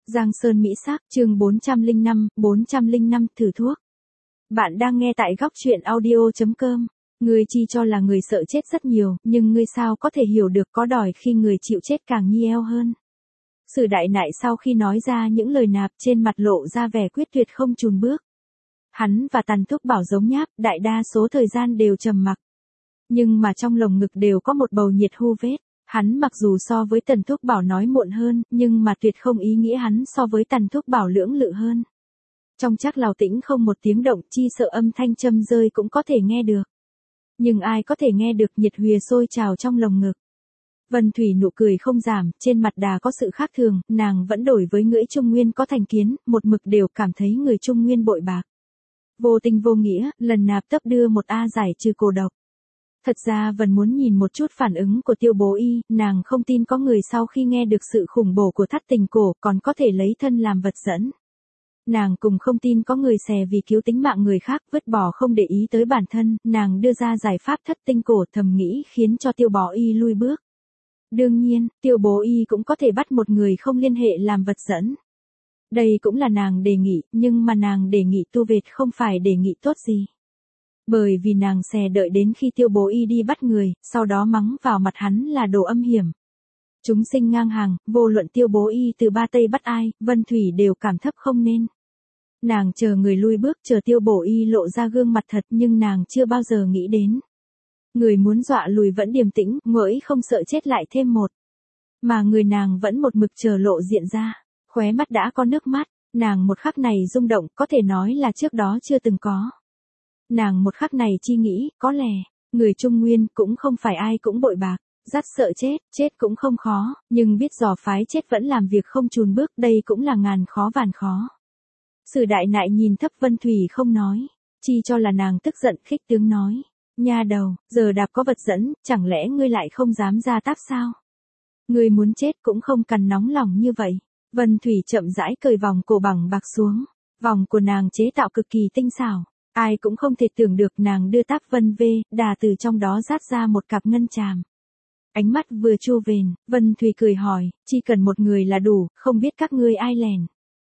Giang Sơn Mỹ Sắc, chương 405 thử thuốc. Bạn đang nghe tại góc truyện audio.com. Ngươi chi cho là người sợ chết rất nhiều, nhưng ngươi sao có thể hiểu được có đòi khi người chịu chết càng nhi eo hơn. Sử Đại Nại sau khi nói ra những lời nạp trên mặt lộ ra vẻ quyết tuyệt không chùn bước. Hắn và Tần Thúc Bảo giống nháp, đại đa số thời gian đều trầm mặc. Nhưng mà trong lồng ngực đều có một bầu nhiệt hu vết. Hắn mặc dù so với Tần Thúc Bảo nói muộn hơn, nhưng mà tuyệt không ý nghĩa hắn so với Tần Thúc Bảo lưỡng lự hơn. Trong chắc lào tĩnh không một tiếng động, chi sợ âm thanh châm rơi cũng có thể nghe được. Nhưng ai có thể nghe được nhiệt hùa sôi trào trong lồng ngực. Vân Thủy nụ cười không giảm, trên mặt đà có sự khác thường, nàng vẫn đổi với ngưỡi Trung Nguyên có thành kiến, một mực đều cảm thấy người Trung Nguyên bội bạc. Vô tình vô nghĩa, lần nạp tấp đưa một A giải trừ cổ độc. Thật ra Vân muốn nhìn một chút phản ứng của Tiêu Bố Y, nàng không tin có người sau khi nghe được sự khủng bổ của thắt tình cổ còn có thể lấy thân làm vật dẫn. Nàng cùng không tin có người xè vì cứu tính mạng người khác vứt bỏ không để ý tới bản thân, nàng đưa ra giải pháp thất tinh cổ thầm nghĩ khiến cho Tiêu Bố Y lui bước. Đương nhiên, Tiêu Bố Y cũng có thể bắt một người không liên hệ làm vật dẫn. Đây cũng là nàng đề nghị, nhưng mà nàng đề nghị tu vệt không phải đề nghị tốt gì. Bởi vì nàng xè đợi đến khi Tiêu Bố Y đi bắt người, sau đó mắng vào mặt hắn là đồ âm hiểm. Chúng sinh ngang hàng, vô luận Tiêu Bố Y từ ba tây bắt ai, Vân Thủy đều cảm thấp không nên. Nàng chờ người lui bước, chờ Tiêu Bố Y lộ ra gương mặt thật, nhưng nàng chưa bao giờ nghĩ đến. Người muốn dọa lùi vẫn điềm tĩnh, ngỡi không sợ chết lại thêm một. Mà người nàng vẫn một mực chờ lộ diện ra, khóe mắt đã có nước mắt, nàng một khắc này rung động có thể nói là trước đó chưa từng có. Nàng một khắc này chi nghĩ, có lẽ, người Trung Nguyên cũng không phải ai cũng bội bạc, dắt sợ chết, chết cũng không khó, nhưng biết dò phái chết vẫn làm việc không chùn bước, đây cũng là ngàn khó vàn khó. Sử Đại Nại nhìn thấp Vân Thủy không nói, chi cho là nàng tức giận khích tướng nói, nha đầu, giờ đạp có vật dẫn, chẳng lẽ ngươi lại không dám ra tác sao? Ngươi muốn chết cũng không cần nóng lòng như vậy. Vân Thủy chậm rãi cởi vòng cổ bằng bạc xuống, vòng của nàng chế tạo cực kỳ tinh xảo. Ai cũng không thể tưởng được nàng đưa tác vân vê, đà từ trong đó rát ra một cặp ngân tràm. Ánh mắt vừa chu vền, Vân Thủy cười hỏi, chỉ cần một người là đủ, không biết các ngươi ai lèn.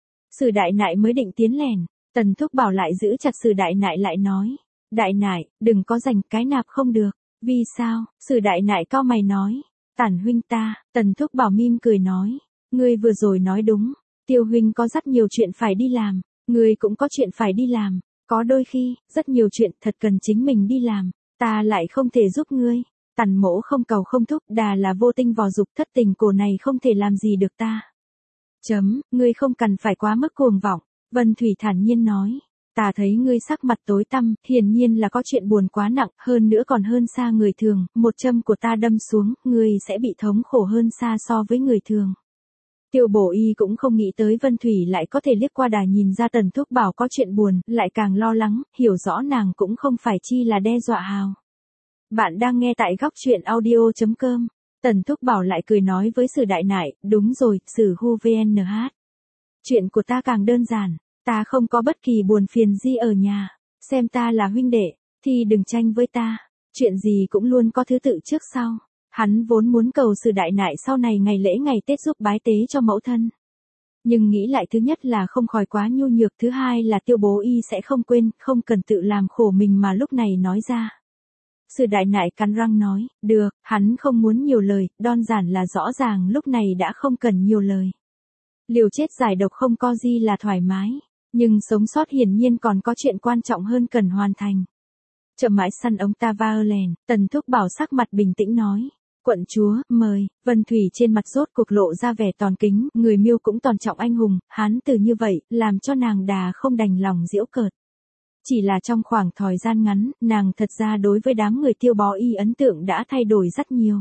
Sử Đại Nại mới định tiến lèn, Tần Thúc Bảo lại giữ chặt Sử Đại Nại lại nói, Đại Nại, đừng có giành cái nạp không được, vì sao? Sử Đại Nại cau mày nói, Tản huynh ta, Tần Thúc Bảo mỉm cười nói, ngươi vừa rồi nói đúng, Tiêu huynh có rất nhiều chuyện phải đi làm, ngươi cũng có chuyện phải đi làm. Có đôi khi, rất nhiều chuyện thật cần chính mình đi làm, ta lại không thể giúp ngươi. Tần mỗ không cầu không thúc, đà là vô tinh vò dục, thất tình cổ này không thể làm gì được ta. Ngươi không cần phải quá mức cuồng vọng, Vân Thủy thản nhiên nói. Ta thấy ngươi sắc mặt tối tăm, hiển nhiên là có chuyện buồn quá nặng, hơn nữa còn hơn xa người thường, một châm của ta đâm xuống, ngươi sẽ bị thống khổ hơn xa so với người thường. Tiêu Bố Y cũng không nghĩ tới Vân Thủy lại có thể liếc qua đà nhìn ra Tần Thúc Bảo có chuyện buồn, lại càng lo lắng, hiểu rõ nàng cũng không phải chi là đe dọa hào. Bạn đang nghe tại góc truyện audio.com. Tần Thúc Bảo lại cười nói với Sử Đại Nại, đúng rồi, Sử Hu VNH. Chuyện của ta càng đơn giản, ta không có bất kỳ buồn phiền gì ở nhà, xem ta là huynh đệ, thì đừng tranh với ta, chuyện gì cũng luôn có thứ tự trước sau. Hắn vốn muốn cầu Sử Đại Nại sau này ngày lễ ngày Tết giúp bái tế cho mẫu thân. Nhưng nghĩ lại thứ nhất là không khỏi quá nhu nhược, thứ hai là Tiêu Bố Y sẽ không quên, không cần tự làm khổ mình mà lúc này nói ra. Sử Đại Nại cắn răng nói, được, hắn không muốn nhiều lời, đơn giản là rõ ràng lúc này đã không cần nhiều lời. Liều chết giải độc không có gì là thoải mái, nhưng sống sót hiển nhiên còn có chuyện quan trọng hơn cần hoàn thành. Chậm mãi săn ông ta va lèn, Tần Thúc Bảo sắc mặt bình tĩnh nói. Quận chúa, mời, Vân Thủy trên mặt rốt cuộc lộ ra vẻ tòn kính, người Miêu cũng tôn trọng anh hùng, hán từ như vậy, làm cho nàng đà không đành lòng giễu cợt. Chỉ là trong khoảng thời gian ngắn, nàng thật ra đối với đám người Tiêu Bó Y ấn tượng đã thay đổi rất nhiều.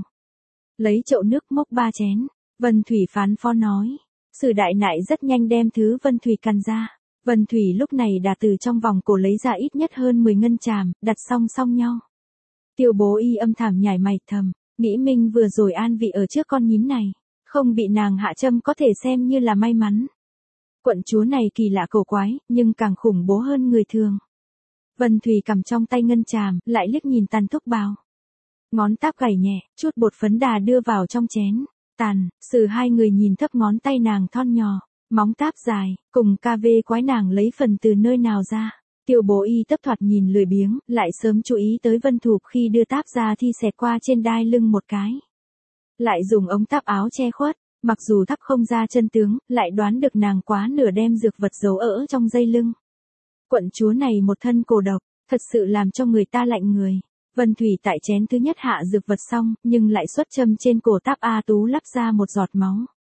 Lấy chậu nước mốc 3 chén, Vân Thủy phán phó nói. Sử Đại Nại rất nhanh đem thứ Vân Thủy căn ra. Vân Thủy lúc này đã từ trong vòng cổ lấy ra ít nhất hơn 10 ngân tràm, đặt song song nhau. Tiêu Bố Y âm thầm nhảy mày thầm. Nghĩ mình vừa rồi an vị ở trước con nhím này, không bị nàng hạ châm có thể xem như là may mắn. Quận chúa này kỳ lạ cổ quái, nhưng càng khủng bố hơn người thường. Vân Thủy cầm trong tay ngân tràm, lại liếc nhìn Tần Thúc Bảo. Ngón táp gảy nhẹ, chút bột phấn đà đưa vào trong chén. Tàn, Sử hai người nhìn thấp ngón tay nàng thon nhỏ, Móng táp dài, cùng KV quái nàng lấy phần từ nơi nào ra. Tiêu bố y tấp thoạt nhìn lười biếng, lại sớm chú ý tới Vân Thục khi đưa táp ra thì xẹt qua trên đai lưng một cái. Lại dùng ống táp áo che khuất, mặc dù thắp không ra chân tướng, lại đoán được nàng quá nửa đem dược vật giấu ở trong dây lưng. Quận chúa này một thân cổ độc, thật sự làm cho người ta lạnh người. Vân Thủy tại chén thứ nhất hạ dược vật xong, nhưng lại xuất châm trên cổ táp A Tú lắp ra một giọt máu.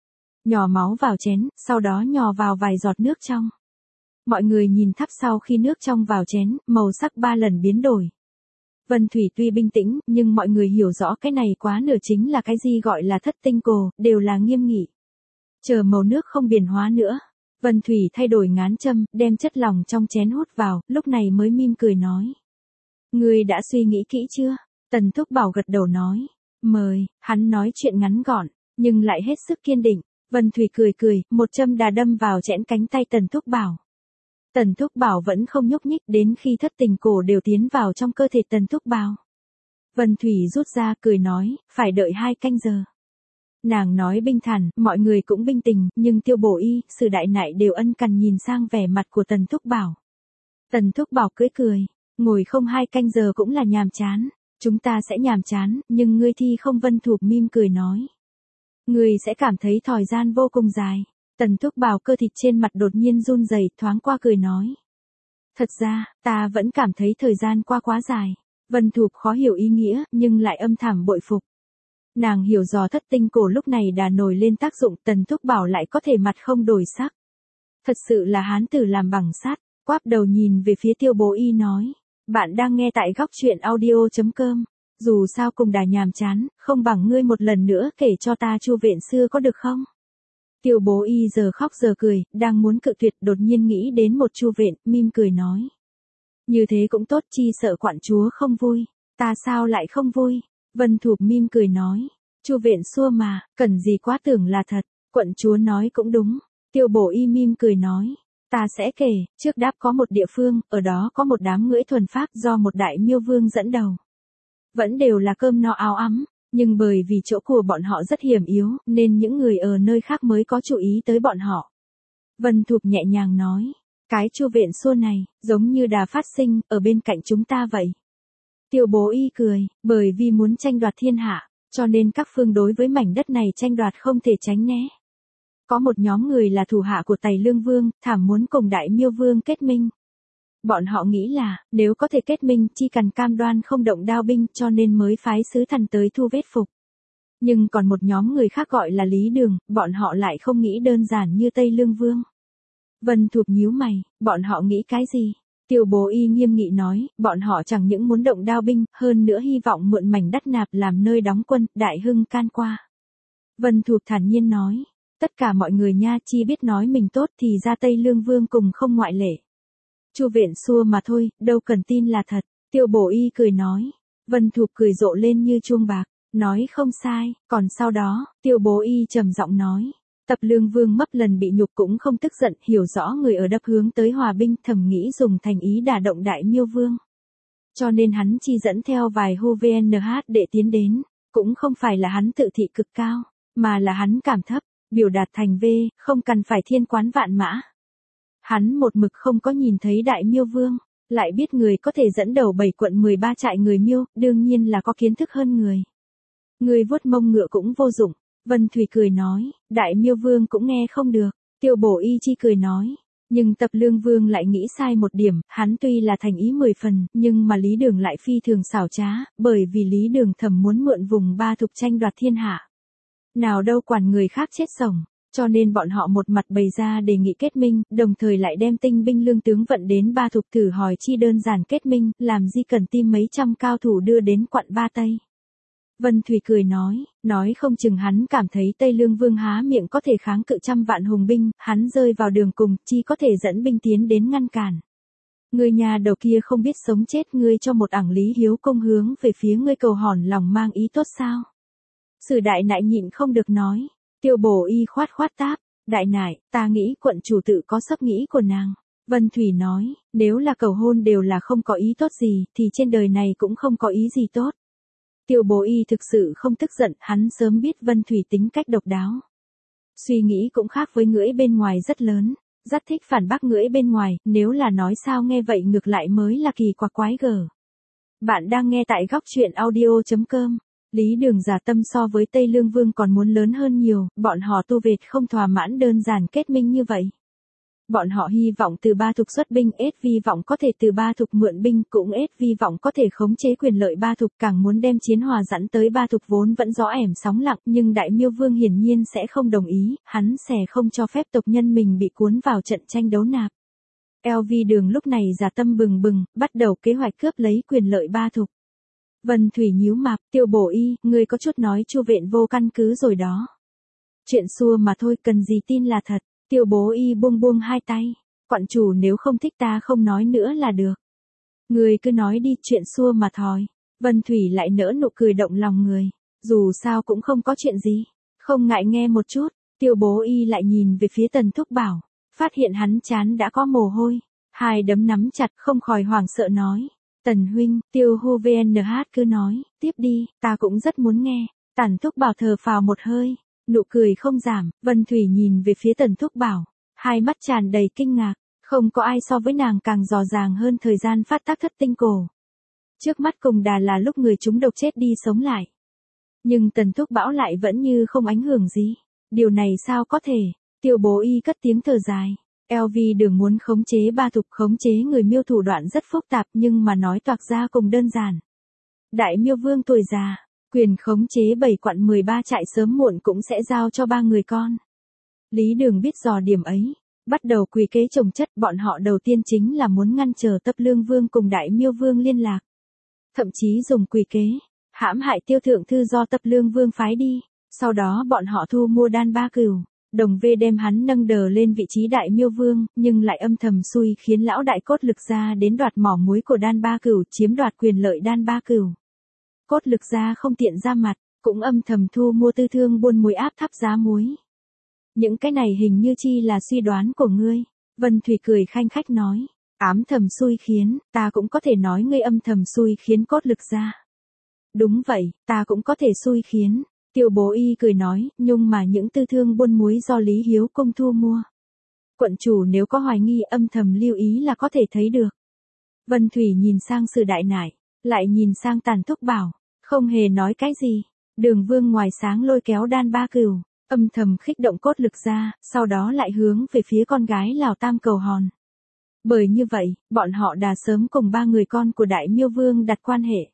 Nhỏ máu vào chén, sau đó nhỏ vào vài giọt nước trong. Mọi người nhìn thắp sau khi nước trong vào chén, màu sắc 3 lần biến đổi. Vân Thủy tuy bình tĩnh, nhưng mọi người hiểu rõ cái này quá nửa chính là cái gì gọi là thất tinh cổ, đều là nghiêm nghị. Chờ màu nước không biến hóa nữa. Vân Thủy thay đổi ngán châm, đem chất lỏng trong chén hút vào, lúc này mới mỉm cười nói. Ngươi đã suy nghĩ kỹ chưa? Tần Thúc Bảo gật đầu nói. Mời, hắn nói chuyện ngắn gọn, nhưng lại hết sức kiên định. Vân Thủy cười cười, một châm đà đâm vào chẽn cánh tay Tần Thúc Bảo. Tần Thúc Bảo vẫn không nhúc nhích đến khi thất tình cổ đều tiến vào trong cơ thể Tần Thúc Bảo. Vân Thủy rút ra cười nói, phải đợi 2 canh giờ. Nàng nói bình thản, mọi người cũng bình tình, nhưng Tiêu Bổ Y, Sử Đại Nại đều ân cần nhìn sang vẻ mặt của Tần Thúc Bảo. Tần Thúc Bảo cười, ngồi không 2 canh giờ cũng là nhàm chán, chúng ta sẽ nhàm chán, nhưng ngươi thi không. Vân Thục mỉm cười nói. Ngươi sẽ cảm thấy thời gian vô cùng dài. Tần Thúc Bảo cơ thịt trên mặt đột nhiên run rẩy, thoáng qua cười nói. Thật ra, ta vẫn cảm thấy thời gian qua quá dài. Vân Thục khó hiểu ý nghĩa, nhưng lại âm thầm bội phục. Nàng hiểu rõ thất tinh cổ lúc này đã nổi lên tác dụng, Tần Thúc Bảo lại có thể mặt không đổi sắc. Thật sự là hán tử làm bằng sắt, quáp đầu nhìn về phía Tiêu Bố Y nói. Bạn đang nghe tại góc truyện audio.com. Dù sao cùng đà nhàm chán, không bằng ngươi một lần nữa kể cho ta Chu Viện xưa có được không? Tiêu Bố Y giờ khóc giờ cười, đang muốn cự tuyệt đột nhiên nghĩ đến một Chu Viện, mỉm cười nói. Như thế cũng tốt, chi sợ quận chúa không vui. Ta sao lại không vui? Vân Thục mỉm cười nói. Chu Viện xua mà, cần gì quá tưởng là thật, quận chúa nói cũng đúng. Tiêu Bố Y mỉm cười nói. Ta sẽ kể, trước đáp có một địa phương, ở đó có một đám ngưỡi thuần pháp do một đại miêu vương dẫn đầu. Vẫn đều là cơm no áo ấm, nhưng bởi vì chỗ của bọn họ rất hiểm yếu, nên những người ở nơi khác mới có chú ý tới bọn họ. Vân Thục nhẹ nhàng nói, cái Chu Viện xua này, giống như đã phát sinh, ở bên cạnh chúng ta vậy. Tiêu Bố Y cười, bởi vì muốn tranh đoạt thiên hạ, cho nên các phương đối với mảnh đất này tranh đoạt không thể tránh né. Có một nhóm người là thủ hạ của Tây Lương Vương, thảm muốn cùng Đại Miêu Vương kết minh. Bọn họ nghĩ là, nếu có thể kết minh, chỉ cần cam đoan không động đao binh, cho nên mới phái sứ thần tới thu vết phục. Nhưng còn một nhóm người khác gọi là Lý Đường, bọn họ lại không nghĩ đơn giản như Tây Lương Vương. Vân Thục nhíu mày, bọn họ nghĩ cái gì? Tiêu Bố Y nghiêm nghị nói, bọn họ chẳng những muốn động đao binh, hơn nữa hy vọng mượn mảnh đất nạp làm nơi đóng quân, đại hưng can qua. Vân Thục thản nhiên nói, tất cả mọi người nha chi biết nói mình tốt thì ra Tây Lương Vương cùng không ngoại lệ. Chu Viện xua mà thôi, đâu cần tin là thật. Tiêu Bố Y cười nói. Vân Thục cười rộ lên như chuông bạc, nói không sai, còn sau đó, Tiêu Bố Y trầm giọng nói. Tập Lương Vương mấp lần bị nhục cũng không tức giận, hiểu rõ người ở đập hướng tới hòa binh, thầm nghĩ dùng thành ý đả động Đại Miêu Vương. Cho nên hắn chi dẫn theo vài hu VNH để tiến đến, cũng không phải là hắn tự thị cực cao, mà là hắn cảm thấp, biểu đạt thành V, không cần phải thiên quán vạn mã. Hắn một mực không có nhìn thấy Đại Miêu Vương, lại biết người có thể dẫn đầu 7 quận 13 trại người Miêu, đương nhiên là có kiến thức hơn người. Người vuốt mông ngựa cũng vô dụng. Vân Thủy cười nói, Đại Miêu Vương cũng nghe không được. Tiêu Bố Y chi cười nói, nhưng Tập Lương Vương lại nghĩ sai một điểm, hắn tuy là thành ý 10 phần, nhưng mà Lý Đường lại phi thường xảo trá, bởi vì Lý Đường thầm muốn mượn vùng Ba Thục tranh đoạt thiên hạ. Nào đâu quản người khác chết sống. Cho nên bọn họ một mặt bày ra đề nghị kết minh, đồng thời lại đem tinh binh lương tướng vận đến Ba Thục thử hỏi chi đơn giản kết minh, làm gì cần tìm mấy trăm cao thủ đưa đến quận Ba Tây. Vân Thủy cười nói không chừng hắn cảm thấy Tây Lương Vương há miệng có thể kháng cự trăm vạn hùng binh, hắn rơi vào đường cùng, chi có thể dẫn binh tiến đến ngăn cản. Người nhà đầu kia không biết sống chết, ngươi cho một ảng Lý Hiếu công hướng về phía ngươi cầu hòn lòng mang ý tốt sao? Sử Đại Nại nhịn không được nói. Tiêu Bố Y khoát táp, Đại Nại, ta nghĩ quận chủ tự có sắp nghĩ của nàng. Vân Thủy nói, nếu là cầu hôn đều là không có ý tốt gì, thì trên đời này cũng không có ý gì tốt. Tiêu Bố Y thực sự không tức giận, hắn sớm biết Vân Thủy tính cách độc đáo. Suy nghĩ cũng khác với ngưỡi bên ngoài rất lớn. Rất thích phản bác ngưỡi bên ngoài, nếu là nói sao nghe vậy ngược lại mới là kỳ quặc quái gở. Bạn đang nghe tại góc chuyện audio.com. Lý Đường giả tâm so với Tây Lương Vương còn muốn lớn hơn nhiều, bọn họ tu vệt không thỏa mãn đơn giản kết minh như vậy. Bọn họ hy vọng từ Ba Thục xuất binh, ết vi vọng có thể từ Ba Thục mượn binh, cũng ết vi vọng có thể khống chế quyền lợi Ba Thục, càng muốn đem chiến hòa dẫn tới Ba Thục vốn vẫn gió ẻm sóng lặng, nhưng Đại Miêu Vương hiển nhiên sẽ không đồng ý, hắn sẽ không cho phép tộc nhân mình bị cuốn vào trận tranh đấu nạp. LV Đường lúc này giả tâm bừng bừng, bắt đầu kế hoạch cướp lấy quyền lợi Ba Thục. Vân Thủy nhíu mạp, Tiêu Bổ Y, ngươi có chút nói chu vện vô căn cứ rồi đó. Chuyện xua mà thôi, cần gì tin là thật. Tiêu Bố Y buông buông hai tay. Quận chủ nếu không thích ta không nói nữa là được. Người cứ nói đi, chuyện xua mà thôi. Vân Thủy lại nở nụ cười động lòng người. Dù sao cũng không có chuyện gì. Không ngại nghe một chút. Tiêu Bố Y lại nhìn về phía Tần Thúc Bảo. Phát hiện hắn trán đã có mồ hôi. Hai đấm nắm chặt không khỏi hoảng sợ nói. Tần huynh, Tiêu Hu VNH cứ nói, tiếp đi, ta cũng rất muốn nghe. Tần Thúc Bảo thở phào một hơi. Nụ cười không giảm, Vân Thủy nhìn về phía Tần Thúc Bảo. Hai mắt tràn đầy kinh ngạc. Không có ai so với nàng càng rõ ràng hơn thời gian phát tác thất tinh cổ. Trước mắt cùng đà là lúc người chúng độc chết đi sống lại. Nhưng Tần Thúc Bảo lại vẫn như không ảnh hưởng gì. Điều này sao có thể? Tiêu Bố Y cất tiếng thở dài. LV Đường muốn khống chế Ba Thục, khống chế người Miêu thủ đoạn rất phức tạp nhưng mà nói toạc ra cùng đơn giản. Đại Miêu Vương tuổi già, quyền khống chế 7 quận 13 trại sớm muộn cũng sẽ giao cho 3 người con. Lý Đường biết dò điểm ấy, bắt đầu quỳ kế chồng chất, bọn họ đầu tiên chính là muốn ngăn trở Tập Lương Vương cùng Đại Miêu Vương liên lạc. Thậm chí dùng quỳ kế, hãm hại Tiêu Thượng Thư do Tập Lương Vương phái đi, sau đó bọn họ thu mua Đan Ba Cửu. Đồng V đem hắn nâng đờ lên vị trí Đại Miêu Vương, nhưng lại âm thầm xui khiến lão đại Cốt Lực Gia đến đoạt mỏ muối của Đan Ba Cửu, chiếm đoạt quyền lợi Đan Ba Cửu. Cốt Lực Gia không tiện ra mặt, cũng âm thầm thu mua tư thương buôn muối áp thấp giá muối. Những cái này hình như chi là suy đoán của ngươi. Vân Thủy cười khanh khách nói, ám thầm xui khiến, ta cũng có thể nói ngươi âm thầm xui khiến Cốt Lực Gia. Đúng vậy, ta cũng có thể xui khiến. Tiêu Bố Y cười nói, nhưng mà những tư thương buôn muối do Lý Hiếu Công thu mua. Quận chủ nếu có hoài nghi âm thầm lưu ý là có thể thấy được. Vân Thủy nhìn sang Sử Đại Nải, lại nhìn sang Tần Thúc Bảo, không hề nói cái gì. Đường Vương ngoài sáng lôi kéo Đan Ba Cửu, âm thầm khích động Cốt Lực Gia, sau đó lại hướng về phía con gái Lào Tam cầu hòn. Bởi như vậy, bọn họ đã sớm cùng 3 người con của Đại Miêu Vương đặt quan hệ.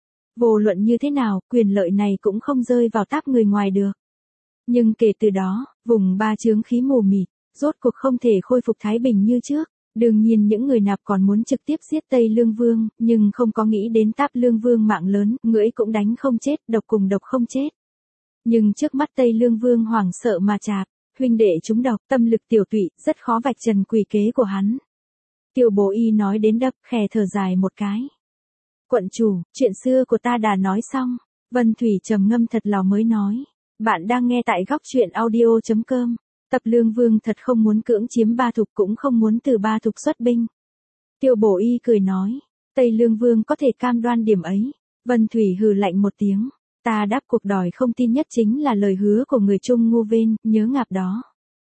Vô luận như thế nào, quyền lợi này cũng không rơi vào táp người ngoài được. Nhưng kể từ đó, vùng Ba chướng khí mù mịt, rốt cuộc không thể khôi phục thái bình như trước. Đương nhiên những người nạp còn muốn trực tiếp giết Tây Lương Vương, nhưng không có nghĩ đến Táp Lương Vương mạng lớn, ngưỡi cũng đánh không chết, độc cùng độc không chết. Nhưng trước mắt Tây Lương Vương hoảng sợ mà chạp, huynh đệ chúng độc, tâm lực tiểu tụy, rất khó vạch trần quỷ kế của hắn. Tiêu Bố Y nói đến đập, khè thở dài một cái. Quận chủ, chuyện xưa của ta đã nói xong. Vân Thủy trầm ngâm thật lòng mới nói. Bạn đang nghe tại góc chuyện audio.com. Tập Lương Vương thật không muốn cưỡng chiếm Ba Thục, cũng không muốn từ Ba Thục xuất binh. Tiêu Bổ Y cười nói. Tây Lương Vương có thể cam đoan điểm ấy. Vân Thủy hừ lạnh một tiếng. Ta đáp cuộc đòi không tin nhất chính là lời hứa của người Trung Ngu Vên, nhớ ngạp đó.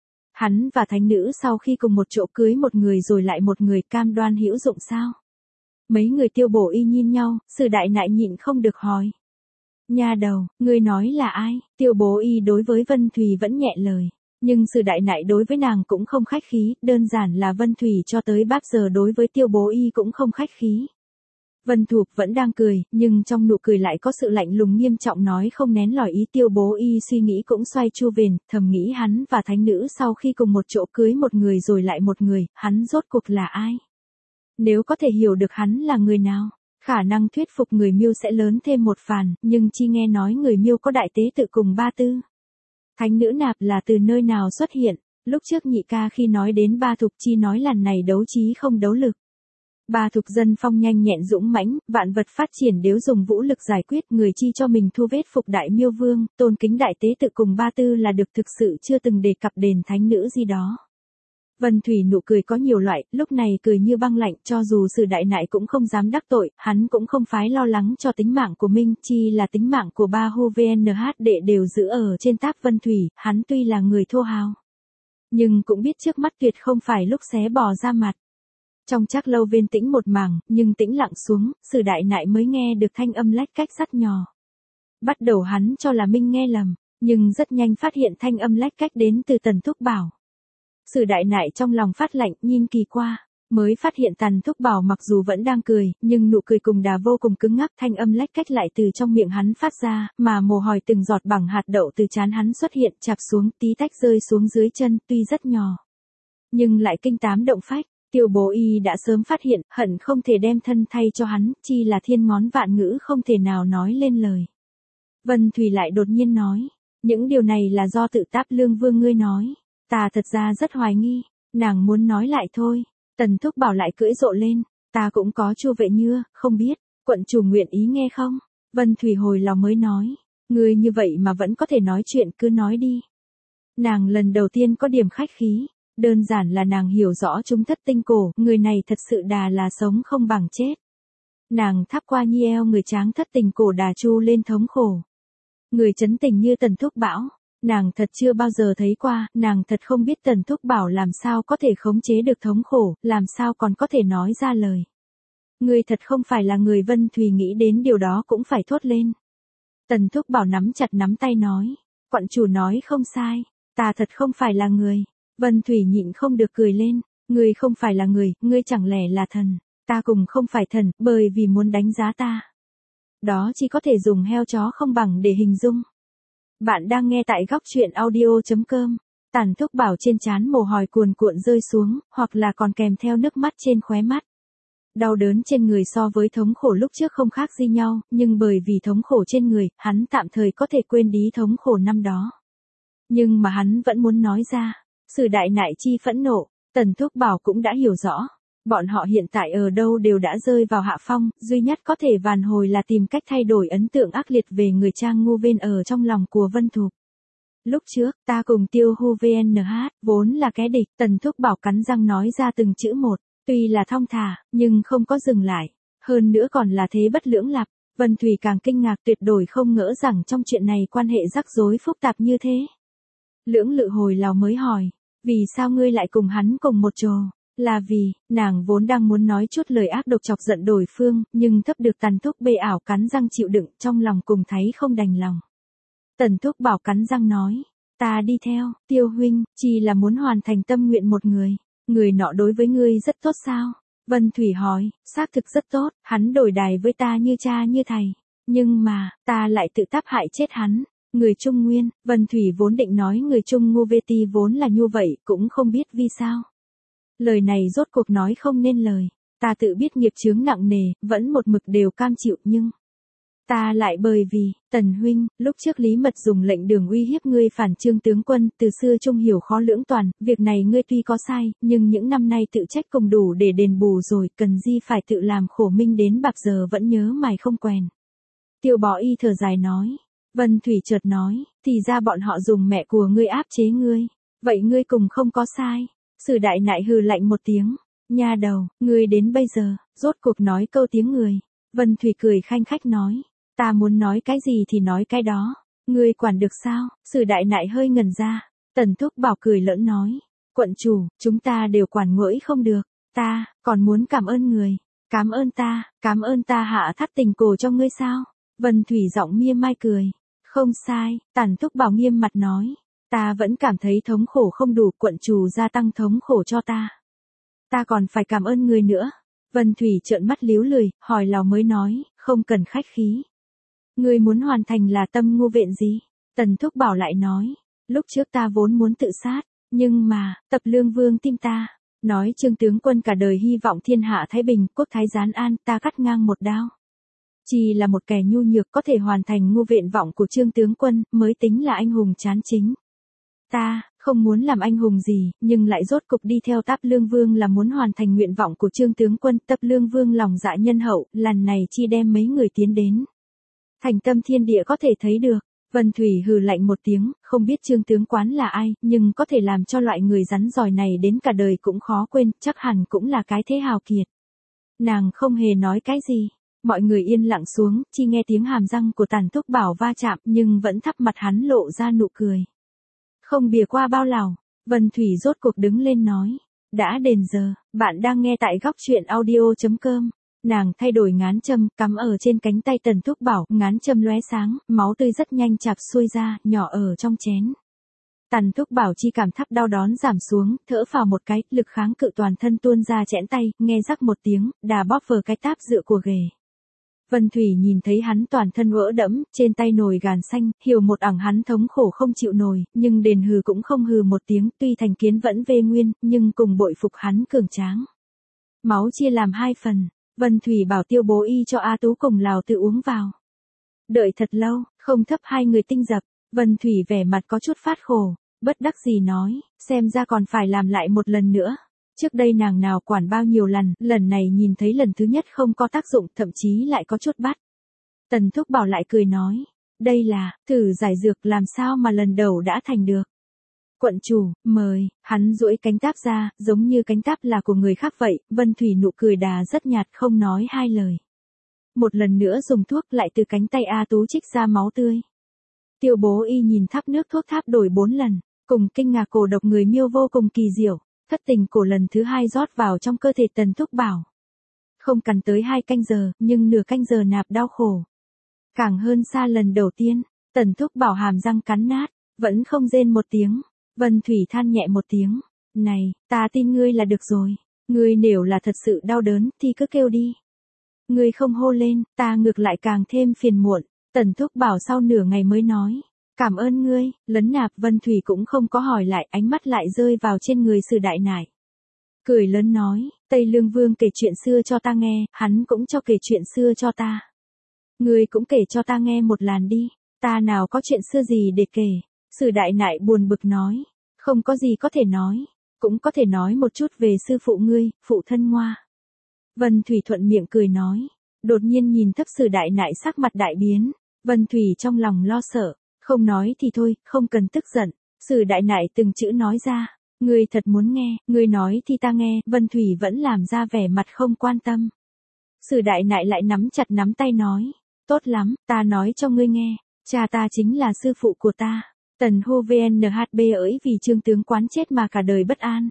Hắn và thánh nữ sau khi cùng một chỗ cưới một người rồi lại một người, cam đoan hữu dụng sao? Mấy người Tiêu Bổ Y nhìn nhau, Sử Đại Nại nhịn không được hỏi. Nha đầu, ngươi nói là ai? Tiêu Bố Y đối với Vân Thủy vẫn nhẹ lời. Nhưng Sử Đại Nại đối với nàng cũng không khách khí, đơn giản là Vân Thủy cho tới báp giờ đối với Tiêu Bố Y cũng không khách khí. Vân Thục vẫn đang cười, nhưng trong nụ cười lại có sự lạnh lùng nghiêm trọng nói không nén lỏi ý. Tiêu Bố Y suy nghĩ cũng xoay chu vền, thầm nghĩ hắn và thánh nữ sau khi cùng một chỗ cưới một người rồi lại một người, hắn rốt cuộc là ai? Nếu có thể hiểu được hắn là người nào, khả năng thuyết phục người Miêu sẽ lớn thêm một phần, nhưng chi nghe nói người Miêu có đại tế tự cùng Ba Tư. Thánh nữ nạp là từ nơi nào xuất hiện? Lúc trước Nhị ca khi nói đến Ba Thục chi nói lần này đấu trí không đấu lực. Ba Thục dân phong nhanh nhẹn dũng mãnh, vạn vật phát triển đều dùng vũ lực giải quyết, người chi cho mình thu vết phục Đại Miêu Vương, tôn kính đại tế tự cùng Ba Tư là được, thực sự chưa từng đề cập đến thánh nữ gì đó. Vân Thủy nụ cười có nhiều loại, lúc này cười như băng lạnh, cho dù Sử Đại Nại cũng không dám đắc tội, hắn cũng không phái lo lắng cho tính mạng của Minh Chi, là tính mạng của ba Hu VNH đệ đều giữ ở trên Táp Vân Thủy, hắn tuy là người thô hào, nhưng cũng biết trước mắt tuyệt không phải lúc xé bò ra mặt. Trong chắc lâu viên tĩnh một mảng, nhưng tĩnh lặng xuống, Sử Đại Nại mới nghe được thanh âm lách cách rất nhỏ. Bắt đầu hắn cho là Minh nghe lầm, nhưng rất nhanh phát hiện thanh âm lách cách đến từ Tần Thúc Bảo. Sử Đại Nại trong lòng phát lạnh, nhìn kỳ qua, mới phát hiện Tần Thúc Bảo mặc dù vẫn đang cười, nhưng nụ cười cùng đà vô cùng cứng ngắc, thanh âm lách cách lại từ trong miệng hắn phát ra, mà mồ hôi từng giọt bằng hạt đậu từ trán hắn xuất hiện, chạp xuống, tí tách rơi xuống dưới chân, tuy rất nhỏ, nhưng lại kinh tám động phách. Tiêu Bố Y đã sớm phát hiện, hận không thể đem thân thay cho hắn, chi là thiên ngón vạn ngữ không thể nào nói lên lời. Vân Thủy lại đột nhiên nói, những điều này là do tự Táp Lương Vương ngươi nói, ta thật ra rất hoài nghi, nàng muốn nói lại thôi. Tần Thúc Bảo lại cưỡi rộ lên, ta cũng có Chu Vệ Nhưa, không biết, quận chủ nguyện ý nghe không? Vân Thủy hồi lòng mới nói, ngươi như vậy mà vẫn có thể nói chuyện, cứ nói đi. Nàng lần đầu tiên có điểm khách khí. Đơn giản là nàng hiểu rõ chúng thất tinh cổ, người này thật sự đà là sống không bằng chết. Nàng thắp qua nhi eo người tráng thất tình cổ đà chu lên thống khổ. Người chấn tình như Tần Thúc Bảo, nàng thật chưa bao giờ thấy qua, nàng thật không biết Tần Thúc Bảo làm sao có thể khống chế được thống khổ, làm sao còn có thể nói ra lời. Người thật không phải là người. Vân Thùy nghĩ đến điều đó cũng phải thốt lên. Tần Thúc Bảo nắm chặt nắm tay nói, quận chủ nói không sai, ta thật không phải là người. Vân Thủy nhịn không được cười lên, ngươi không phải là người, ngươi chẳng lẽ là thần, ta cùng không phải thần, bởi vì muốn đánh giá ta. Đó chỉ có thể dùng heo chó không bằng để hình dung. Bạn đang nghe tại góc truyện audio.com, Tần Thúc Bảo trên trán mồ hôi cuồn cuộn rơi xuống, hoặc là còn kèm theo nước mắt trên khóe mắt. Đau đớn trên người so với thống khổ lúc trước không khác gì nhau, nhưng bởi vì thống khổ trên người, hắn tạm thời có thể quên đi thống khổ năm đó. Nhưng mà hắn vẫn muốn nói ra. Sử Đại Nại chi phẫn nộ, Tần Thúc Bảo cũng đã hiểu rõ. Bọn họ hiện tại ở đâu đều đã rơi vào hạ phong, duy nhất có thể vàn hồi là tìm cách thay đổi ấn tượng ác liệt về người trang ngu vên ở trong lòng của Vân Thục. Lúc trước, ta cùng Tiêu Hu VNH, vốn là kẻ địch, Tần Thúc Bảo cắn răng nói ra từng chữ một, tuy là thong thả, nhưng không có dừng lại. Hơn nữa còn là thế bất lưỡng lập. Vân Thủy càng kinh ngạc tuyệt đối không ngỡ rằng trong chuyện này quan hệ rắc rối phức tạp như thế. Lưỡng lự hồi lâu mới hỏi, vì sao ngươi lại cùng hắn cùng một chỗ? Là vì, nàng vốn đang muốn nói chút lời ác độc chọc giận đối phương, nhưng thấp được Tần Thúc bê ảo cắn răng chịu đựng, trong lòng cùng thấy không đành lòng. Tần Thúc Bảo cắn răng nói, ta đi theo, Tiêu huynh, chỉ là muốn hoàn thành tâm nguyện một người. Người nọ đối với ngươi rất tốt sao? Vân Thủy hỏi, xác thực rất tốt, hắn đổi đài với ta như cha như thầy. Nhưng mà, ta lại tự tác hại chết hắn. Người Trung Nguyên, Vân Thủy vốn định nói người Trung Ngu Vê Ti vốn là như vậy, cũng không biết vì sao. Lời này rốt cuộc nói không nên lời. Ta tự biết nghiệp chướng nặng nề, vẫn một mực đều cam chịu nhưng... Ta lại bởi vì, Tần huynh, lúc trước Lý Mật dùng lệnh đường uy hiếp ngươi phản Trương tướng quân, từ xưa trung hiểu khó lưỡng toàn, việc này ngươi tuy có sai, nhưng những năm nay tự trách cùng đủ để đền bù rồi, cần gì phải tự làm khổ minh đến bạc giờ vẫn nhớ mày không quèn. Tiêu Bó Y thở dài nói. Vân Thủy chợt nói, thì ra bọn họ dùng mẹ của ngươi áp chế ngươi, vậy ngươi cùng không có sai. Sử Đại Nại hừ lạnh một tiếng, nha đầu, ngươi đến bây giờ, rốt cuộc nói câu tiếng người. Vân Thủy cười khanh khách nói, ta muốn nói cái gì thì nói cái đó, ngươi quản được sao? Sử Đại Nại hơi ngẩn ra, Tần Thúc Bảo cười lỡn nói, quận chủ, chúng ta đều quản ngỗi không được, ta, còn muốn cảm ơn người, cảm ơn ta hạ thắt tình cổ cho ngươi sao? Vân Thủy giọng mia mai cười. Không sai, Tần Thúc Bảo nghiêm mặt nói. Ta vẫn cảm thấy thống khổ không đủ, quận chủ gia tăng thống khổ cho ta. Ta còn phải cảm ơn người nữa. Vân Thủy trợn mắt líu lười, hỏi lào mới nói, không cần khách khí. Ngươi muốn hoàn thành là tâm ngu vện gì? Tần Thúc Bảo lại nói, lúc trước ta vốn muốn tự sát, nhưng mà, Tập Lương Vương tin ta. Nói Trương tướng quân cả đời hy vọng thiên hạ thái bình, quốc thái gián an, ta cắt ngang một đao. Chỉ là một kẻ nhu nhược có thể hoàn thành ngu nguyện vọng của Trương tướng quân, mới tính là anh hùng chán chính. Ta, không muốn làm anh hùng gì, nhưng lại rốt cục đi theo Táp Lương Vương là muốn hoàn thành nguyện vọng của Trương tướng quân. Táp Lương Vương lòng dạ nhân hậu, lần này chi đem mấy người tiến đến. Thành tâm thiên địa có thể thấy được, Vân Thủy hừ lạnh một tiếng, không biết Trương tướng quán là ai, nhưng có thể làm cho loại người rắn giỏi này đến cả đời cũng khó quên, chắc hẳn cũng là cái thế hào kiệt. Nàng không hề nói cái gì. Mọi người yên lặng xuống, chỉ nghe tiếng hàm răng của Tần Thúc Bảo va chạm nhưng vẫn thắp mặt hắn lộ ra nụ cười. Không bìa qua bao lâu, Vân Thủy rốt cuộc đứng lên nói. Đã đến giờ, bạn đang nghe tại góc truyện audio.com. Nàng thay đổi ngán châm, cắm ở trên cánh tay Tần Thúc Bảo, ngán châm lóe sáng, máu tươi rất nhanh chạp xuôi ra, nhỏ ở trong chén. Tần Thúc Bảo chi cảm thắp đau đớn giảm xuống, thở phào một cái, lực kháng cự toàn thân tuôn ra chẽn tay, nghe rắc một tiếng, đà bóp vờ cái táp dựa của ghề. Vân Thủy nhìn thấy hắn toàn thân vỡ đẫm, trên tay nồi gàn xanh, hiểu một ẳng hắn thống khổ không chịu nổi, nhưng đền hừ cũng không hừ một tiếng, tuy thành kiến vẫn vê nguyên, nhưng cùng bội phục hắn cường tráng. Máu chia làm 2 phần, Vân Thủy bảo Tiêu Bố Y cho A Tú cùng Lào tự uống vào. Đợi thật lâu, không thấp hai người tinh dập, Vân Thủy vẻ mặt có chút phát khổ, bất đắc dĩ nói, xem ra còn phải làm lại một lần nữa. Trước đây nàng nào quản bao nhiêu lần này nhìn thấy lần thứ nhất không có tác dụng, thậm chí lại có chút bắt. Tần Thúc Bảo lại cười nói, đây là, thử giải dược làm sao mà lần đầu đã thành được. Quận chủ, mời, hắn duỗi cánh táp ra, giống như cánh táp là của người khác vậy, Vân Thủy nụ cười đà rất nhạt không nói hai lời. Một lần nữa dùng thuốc lại từ cánh tay A Tú trích ra máu tươi. Tiêu Bố Y nhìn tháp nước thuốc tháp đổi 4 lần, cùng kinh ngạc cổ độc người miêu vô cùng kỳ diệu. Thất tình cổ lần thứ 2 rót vào trong cơ thể Tần Thúc Bảo. Không cần tới 2 canh giờ, nhưng nửa canh giờ nạp đau khổ. Càng hơn xa lần đầu tiên, Tần Thúc Bảo hàm răng cắn nát, vẫn không rên một tiếng. Vân Thủy than nhẹ một tiếng. Này, ta tin ngươi là được rồi. Ngươi nếu là thật sự đau đớn thì cứ kêu đi. Ngươi không hô lên, ta ngược lại càng thêm phiền muộn. Tần Thúc Bảo sau nửa ngày mới nói. Cảm ơn ngươi, lấn nạp. Vân Thủy cũng không có hỏi lại, ánh mắt lại rơi vào trên người Sử Đại Nải. Cười lớn nói, Tây Lương Vương kể chuyện xưa cho ta nghe, hắn cũng cho kể chuyện xưa cho ta. Ngươi cũng kể cho ta nghe một làn đi, ta nào có chuyện xưa gì để kể. Sử Đại Nải buồn bực nói, không có gì có thể nói, cũng có thể nói một chút về sư phụ ngươi, phụ thân Ngoa. Vân Thủy thuận miệng cười nói, đột nhiên nhìn thấp Sử Đại Nải sắc mặt đại biến, Vân Thủy trong lòng lo sợ. Không nói thì thôi, không cần tức giận. Sử Đại Nải từng chữ nói ra. Ngươi thật muốn nghe, ngươi nói thì ta nghe. Vân Thủy vẫn làm ra vẻ mặt không quan tâm. Sử Đại Nải lại nắm chặt nắm tay nói. Tốt lắm, ta nói cho ngươi nghe. Cha ta chính là sư phụ của ta. Tần Hô VNHB ỡi vì Trương tướng quán chết mà cả đời bất an.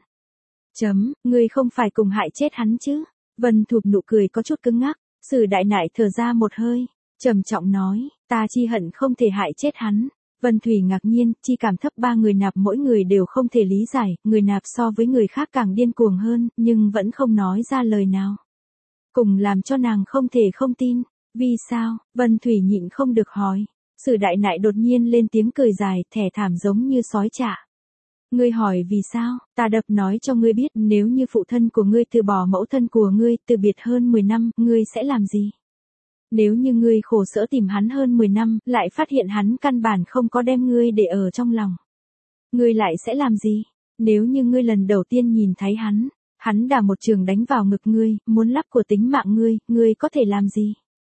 Ngươi không phải cùng hại chết hắn chứ. Vân Thục nụ cười có chút cứng ngắc. Sử Đại Nải thở ra một hơi. Trầm trọng nói, ta chi hận không thể hại chết hắn. Vân Thủy ngạc nhiên, chi cảm thấp 3 người nạp mỗi người đều không thể lý giải, người nạp so với người khác càng điên cuồng hơn, nhưng vẫn không nói ra lời nào. Cùng làm cho nàng không thể không tin. Vì sao? Vân Thủy nhịn không được hỏi. Sử Đại Nải đột nhiên lên tiếng cười dài, thẻ thảm giống như sói trả. Ngươi hỏi vì sao? Ta đập nói cho ngươi biết, nếu như phụ thân của ngươi từ bỏ mẫu thân của ngươi, từ biệt hơn 10 năm, ngươi sẽ làm gì? Nếu như ngươi khổ sở tìm hắn hơn 10 năm, lại phát hiện hắn căn bản không có đem ngươi để ở trong lòng. Ngươi lại sẽ làm gì? Nếu như ngươi lần đầu tiên nhìn thấy hắn đả một trường đánh vào ngực ngươi, muốn lắp của tính mạng ngươi có thể làm gì?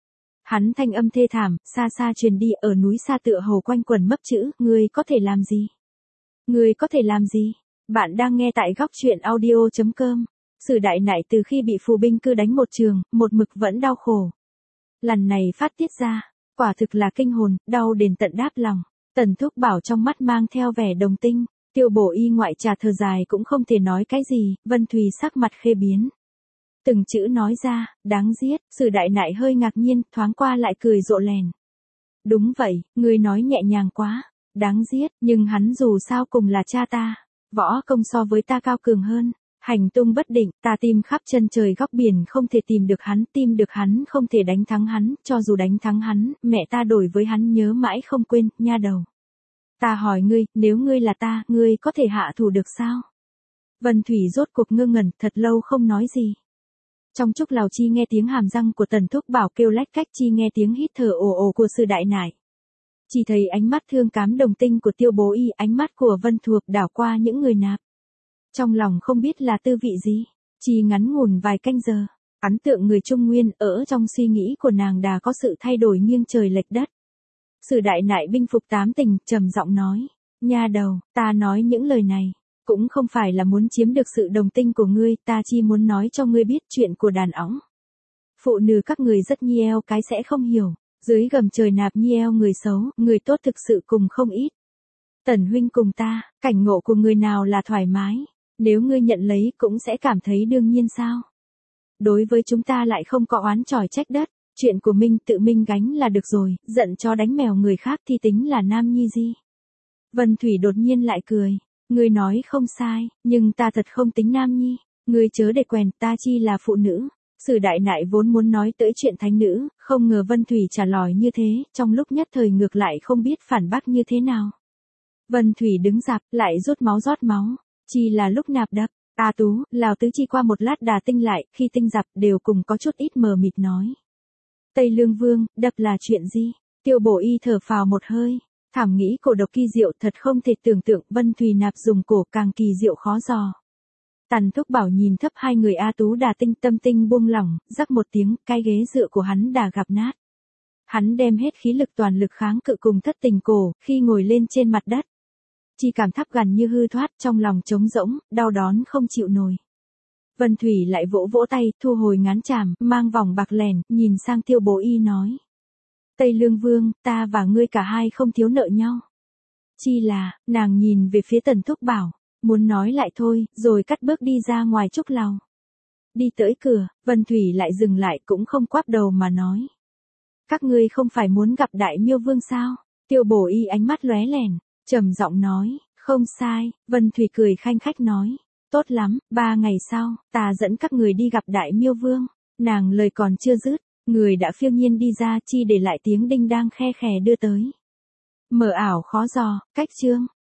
Hắn thanh âm thê thảm, xa xa truyền đi ở núi xa tựa hồ quanh quẩn mấp chữ, ngươi có thể làm gì? Ngươi có thể làm gì? Bạn đang nghe tại góc truyện audio.com. Sử Đại Nải từ khi bị phù binh cư đánh một trường, một mực vẫn đau khổ. Lần này phát tiết ra, quả thực là kinh hồn, đau đến tận đáp lòng. Tần Thúc Bảo trong mắt mang theo vẻ đồng tình. Tiêu Bổ Y ngoại trà thở dài cũng không thể nói cái gì, Vân Thùy sắc mặt khê biến. Từng chữ nói ra, đáng giết. Sử Đại Nải hơi ngạc nhiên, thoáng qua lại cười rộ lèn. Đúng vậy, ngươi nói nhẹ nhàng quá, đáng giết, nhưng hắn dù sao cùng là cha ta, võ công so với ta cao cường hơn. Hành tung bất định, ta tìm khắp chân trời góc biển không thể tìm được hắn không thể đánh thắng hắn, cho dù đánh thắng hắn, mẹ ta đổi với hắn nhớ mãi không quên, nha đầu. Ta hỏi ngươi, nếu ngươi là ta, ngươi có thể hạ thủ được sao? Vân Thủy rốt cuộc ngơ ngẩn, thật lâu không nói gì. Trong chốc lào chi nghe tiếng hàm răng của Tần Thúc Bảo kêu lách cách, chi nghe tiếng hít thở ồ ồ của Sử Đại Nải. Chỉ thấy ánh mắt thương cám đồng tinh của Tiêu Bố Y, ánh mắt của Vân Thục đảo qua những người nạp. Trong lòng không biết là tư vị gì, chỉ ngắn ngủn vài canh giờ, ấn tượng người Trung Nguyên ở trong suy nghĩ của nàng đã có sự thay đổi nghiêng trời lệch đất. Sử Đại Nại binh phục tám tình, trầm giọng nói, nha đầu, ta nói những lời này, cũng không phải là muốn chiếm được sự đồng tình của ngươi, ta chỉ muốn nói cho ngươi biết chuyện của đàn ẵng. Phụ nữ các người rất nhiêu cái sẽ không hiểu, dưới gầm trời nạp nhiêu người xấu, người tốt thực sự cùng không ít. Tần huynh cùng ta, cảnh ngộ của người nào là thoải mái, nếu ngươi nhận lấy cũng sẽ cảm thấy đương nhiên sao. Đối với chúng ta lại không có oán tròi trách đất, chuyện của mình tự mình gánh là được rồi, giận cho đánh mèo người khác thì tính là nam nhi gì. Vân Thủy đột nhiên lại cười, ngươi nói không sai, nhưng ta thật không tính nam nhi, ngươi chớ để quèn, ta chi là phụ nữ. Sử Đại Nại vốn muốn nói tới chuyện thánh nữ, không ngờ Vân Thủy trả lời như thế, trong lúc nhất thời ngược lại không biết phản bác như thế nào. Vân Thủy đứng dạp, lại rút máu rót máu, chi là lúc nạp đập. A Tú, Lào Tứ chi qua một lát đà tinh lại, khi tinh dạp đều cùng có chút ít mờ mịt nói. Tây Lương Vương, đập là chuyện gì? Tiêu Bổ Y thở phào một hơi, thảm nghĩ cổ độc kỳ diệu thật không thể tưởng tượng. Vân Thủy nạp dùng cổ càng kỳ diệu khó dò. Tần Thúc Bảo nhìn thấp hai người A Tú đà tinh, tâm tinh buông lỏng, rắc một tiếng, cái ghế dựa của hắn đà gặp nát. Hắn đem hết khí lực toàn lực kháng cự cùng thất tình cổ, khi ngồi lên trên mặt đất. Chỉ cảm thắp gần như hư thoát, trong lòng trống rỗng, đau đớn không chịu nổi. Vân Thủy lại vỗ vỗ tay, thu hồi ngán tràm, mang vòng bạc lẻn, nhìn sang Tiêu Bố Y nói. Tây Lương Vương, ta và ngươi cả hai không thiếu nợ nhau. Chi là, nàng nhìn về phía Tần Thúc Bảo, muốn nói lại thôi, rồi cắt bước đi ra ngoài trúc lầu. Đi tới cửa, Vân Thủy lại dừng lại cũng không quắp đầu mà nói. Các ngươi không phải muốn gặp Đại Miêu Vương sao? Tiêu Bổ Y ánh mắt lóe lẻn, trầm giọng nói, không sai. Vân Thủy cười khanh khách nói, tốt lắm, 3 ngày sau, ta dẫn các người đi gặp Đại Miêu Vương. Nàng lời còn chưa dứt, người đã phiêu nhiên đi ra, chỉ để lại tiếng đinh đang khe khè đưa tới. Mờ ảo khó dò, cách chương.